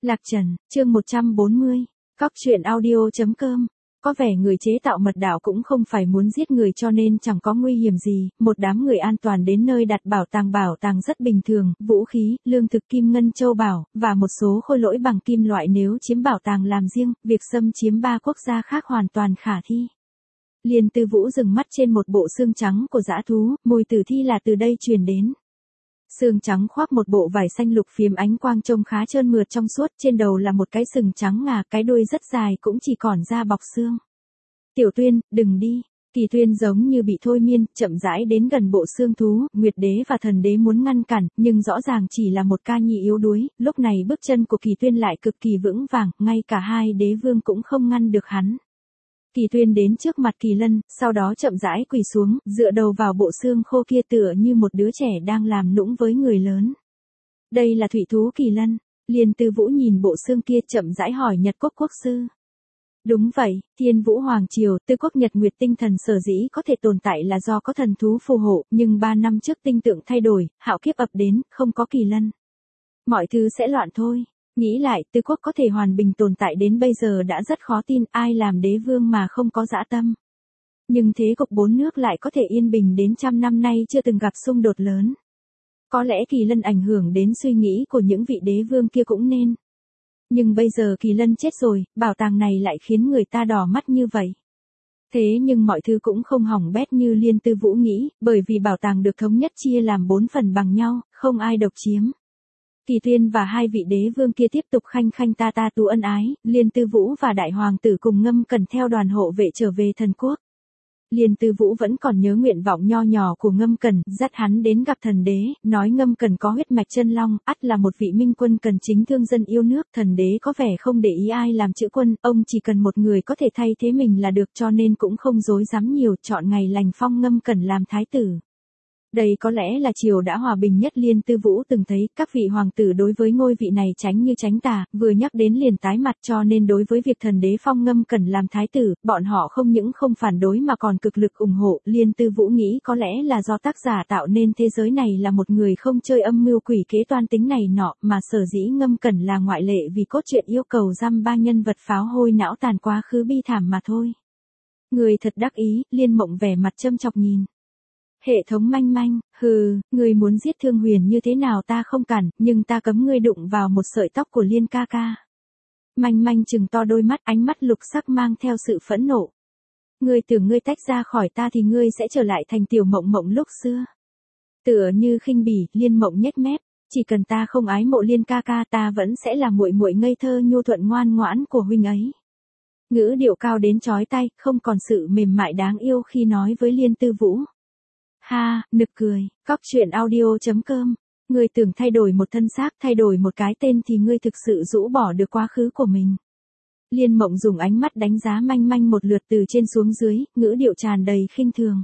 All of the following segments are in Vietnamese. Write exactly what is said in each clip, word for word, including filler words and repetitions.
Lạc Trần, chương một trăm bốn mươi. Cóc truyện audio.com. Có vẻ người chế tạo mật đạo cũng không phải muốn giết người cho nên chẳng có nguy hiểm gì, một đám người an toàn đến nơi đặt bảo tàng bảo tàng rất bình thường, vũ khí, lương thực kim ngân châu bảo, và một số khôi lỗi bằng kim loại nếu chiếm bảo tàng làm riêng, việc xâm chiếm ba quốc gia khác hoàn toàn khả thi. Liên Tư Vũ dừng mắt trên một bộ xương trắng của dã thú, mùi tử thi là từ đây truyền đến. Xương trắng khoác một bộ vải xanh lục phiếm ánh quang trông khá trơn mượt trong suốt, trên đầu là một cái sừng trắng ngà, cái đuôi rất dài cũng chỉ còn da bọc xương. Tiểu Tuyên, đừng đi. Kỳ Tuyên giống như bị thôi miên, chậm rãi đến gần bộ xương thú, Nguyệt Đế và Thần Đế muốn ngăn cản, nhưng rõ ràng chỉ là một ca nhi yếu đuối, lúc này bước chân của Kỳ Tuyên lại cực kỳ vững vàng, ngay cả hai đế vương cũng không ngăn được hắn. Kỳ Tuyên đến trước mặt Kỳ Lân, sau đó chậm rãi quỳ xuống, dựa đầu vào bộ xương khô kia tựa như một đứa trẻ đang làm nũng với người lớn. Đây là thủy thú Kỳ Lân. Liên Tư Vũ nhìn bộ xương kia chậm rãi hỏi Nhật Quốc quốc sư. Đúng vậy, Thiên Vũ Hoàng Triều, Tư Quốc Nhật Nguyệt tinh thần sở dĩ có thể tồn tại là do có thần thú phù hộ, nhưng ba năm trước tinh tượng thay đổi, hạo kiếp ập đến, không có Kỳ Lân. Mọi thứ sẽ loạn thôi. Nghĩ lại, Tư Quốc có thể hòa bình tồn tại đến bây giờ đã rất khó tin, ai làm đế vương mà không có dã tâm. Nhưng thế cục bốn nước lại có thể yên bình đến trăm năm nay chưa từng gặp xung đột lớn. Có lẽ Kỳ Lân ảnh hưởng đến suy nghĩ của những vị đế vương kia cũng nên. Nhưng bây giờ Kỳ Lân chết rồi, bảo tàng này lại khiến người ta đỏ mắt như vậy. Thế nhưng mọi thứ cũng không hỏng bét như Liên Tư Vũ nghĩ, bởi vì bảo tàng được thống nhất chia làm bốn phần bằng nhau, không ai độc chiếm. Kỳ Tuyên và hai vị đế vương kia tiếp tục khanh khanh ta ta tú ân ái, Liên Tư Vũ và đại hoàng tử cùng Ngâm Cẩn theo đoàn hộ vệ trở về thần quốc. Liên Tư Vũ vẫn còn nhớ nguyện vọng nho nhỏ của Ngâm Cẩn, dắt hắn đến gặp thần đế, nói Ngâm Cẩn có huyết mạch chân long, ắt là một vị minh quân cần chính thương dân yêu nước, thần đế có vẻ không để ý ai làm chữ quân, ông chỉ cần một người có thể thay thế mình là được cho nên cũng không dối dám nhiều, chọn ngày lành phong Ngâm Cẩn làm thái tử. Đây có lẽ là triều đã hòa bình nhất Liên Tư Vũ từng thấy, các vị hoàng tử đối với ngôi vị này tránh như tránh tà, vừa nhắc đến liền tái mặt cho nên đối với việc thần đế phong Ngâm Cẩn làm thái tử, bọn họ không những không phản đối mà còn cực lực ủng hộ. Liên Tư Vũ nghĩ có lẽ là do tác giả tạo nên thế giới này là một người không chơi âm mưu quỷ kế toan tính này nọ, mà sở dĩ Ngâm Cẩn là ngoại lệ vì cốt truyện yêu cầu dăm ba nhân vật pháo hôi não tàn quá khứ bi thảm mà thôi. Người thật đắc ý, Liên Mộng vẻ mặt châm chọc nhìn. Hệ thống manh manh, hừ, ngươi muốn giết Thương Huyền như thế nào ta không cản, nhưng ta cấm ngươi đụng vào một sợi tóc của Liên ca ca. Manh manh trừng to đôi mắt, ánh mắt lục sắc mang theo sự phẫn nộ. Ngươi tưởng ngươi tách ra khỏi ta thì ngươi sẽ trở lại thành tiểu Mộng Mộng lúc xưa. Tựa như khinh bỉ, Liên Mộng nhếch mép, chỉ cần ta không ái mộ Liên ca ca ta vẫn sẽ là muội muội ngây thơ nhu thuận ngoan ngoãn của huynh ấy. Ngữ điệu cao đến chói tai, không còn sự mềm mại đáng yêu khi nói với Liên Tư Vũ. Ha, nực cười, cóc truyện audio.com. Ngươi tưởng thay đổi một thân xác, thay đổi một cái tên thì ngươi thực sự rũ bỏ được quá khứ của mình. Liên Mộng dùng ánh mắt đánh giá manh manh một lượt từ trên xuống dưới, ngữ điệu tràn đầy khinh thường.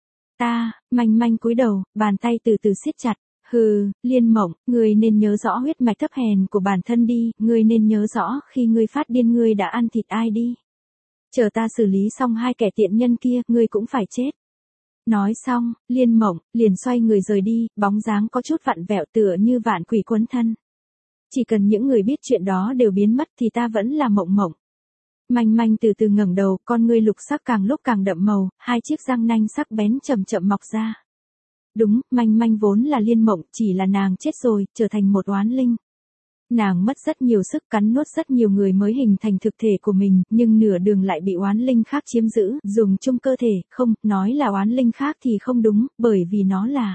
Ta, manh manh cúi đầu, bàn tay từ từ siết chặt. Hừ, Liên Mộng, ngươi nên nhớ rõ huyết mạch thấp hèn của bản thân đi, ngươi nên nhớ rõ khi ngươi phát điên ngươi đã ăn thịt ai đi. Chờ ta xử lý xong hai kẻ tiện nhân kia, ngươi cũng phải chết. Nói xong, Liên Mộng liền xoay người rời đi, bóng dáng có chút vặn vẹo tựa như vạn quỷ quấn thân. Chỉ cần những người biết chuyện đó đều biến mất thì ta vẫn là Mộng Mộng. Manh manh từ từ ngẩng đầu, con ngươi lục sắc càng lúc càng đậm màu, hai chiếc răng nanh sắc bén chậm chậm mọc ra. Đúng, manh manh vốn là Liên Mộng, chỉ là nàng chết rồi, trở thành một oán linh. Nàng mất rất nhiều sức cắn nuốt rất nhiều người mới hình thành thực thể của mình, nhưng nửa đường lại bị oán linh khác chiếm giữ, dùng chung cơ thể, không, nói là oán linh khác thì không đúng, bởi vì nó là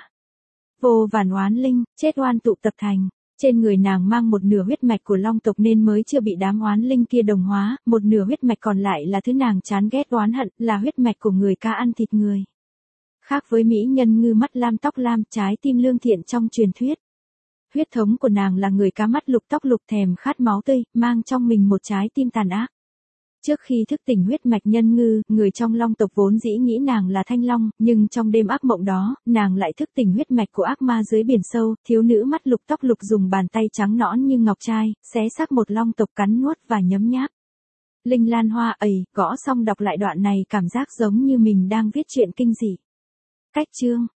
vô vàn oán linh, chết oan tụ tập thành. Trên người nàng mang một nửa huyết mạch của long tộc nên mới chưa bị đám oán linh kia đồng hóa, một nửa huyết mạch còn lại là thứ nàng chán ghét oán hận, là huyết mạch của người ca ăn thịt người. Khác với mỹ nhân ngư mắt lam tóc lam, trái tim lương thiện trong truyền thuyết. Huyết thống của nàng là người cá mắt lục tóc lục thèm khát máu tươi, mang trong mình một trái tim tàn ác. Trước khi thức tỉnh huyết mạch nhân ngư, người trong long tộc vốn dĩ nghĩ nàng là thanh long, nhưng trong đêm ác mộng đó, nàng lại thức tỉnh huyết mạch của ác ma dưới biển sâu, thiếu nữ mắt lục tóc lục dùng bàn tay trắng nõn như ngọc trai, xé xác một long tộc cắn nuốt và nhấm nháp. Linh Lan Hoa ầy, gõ xong đọc lại đoạn này cảm giác giống như mình đang viết truyện kinh dị. Cách chương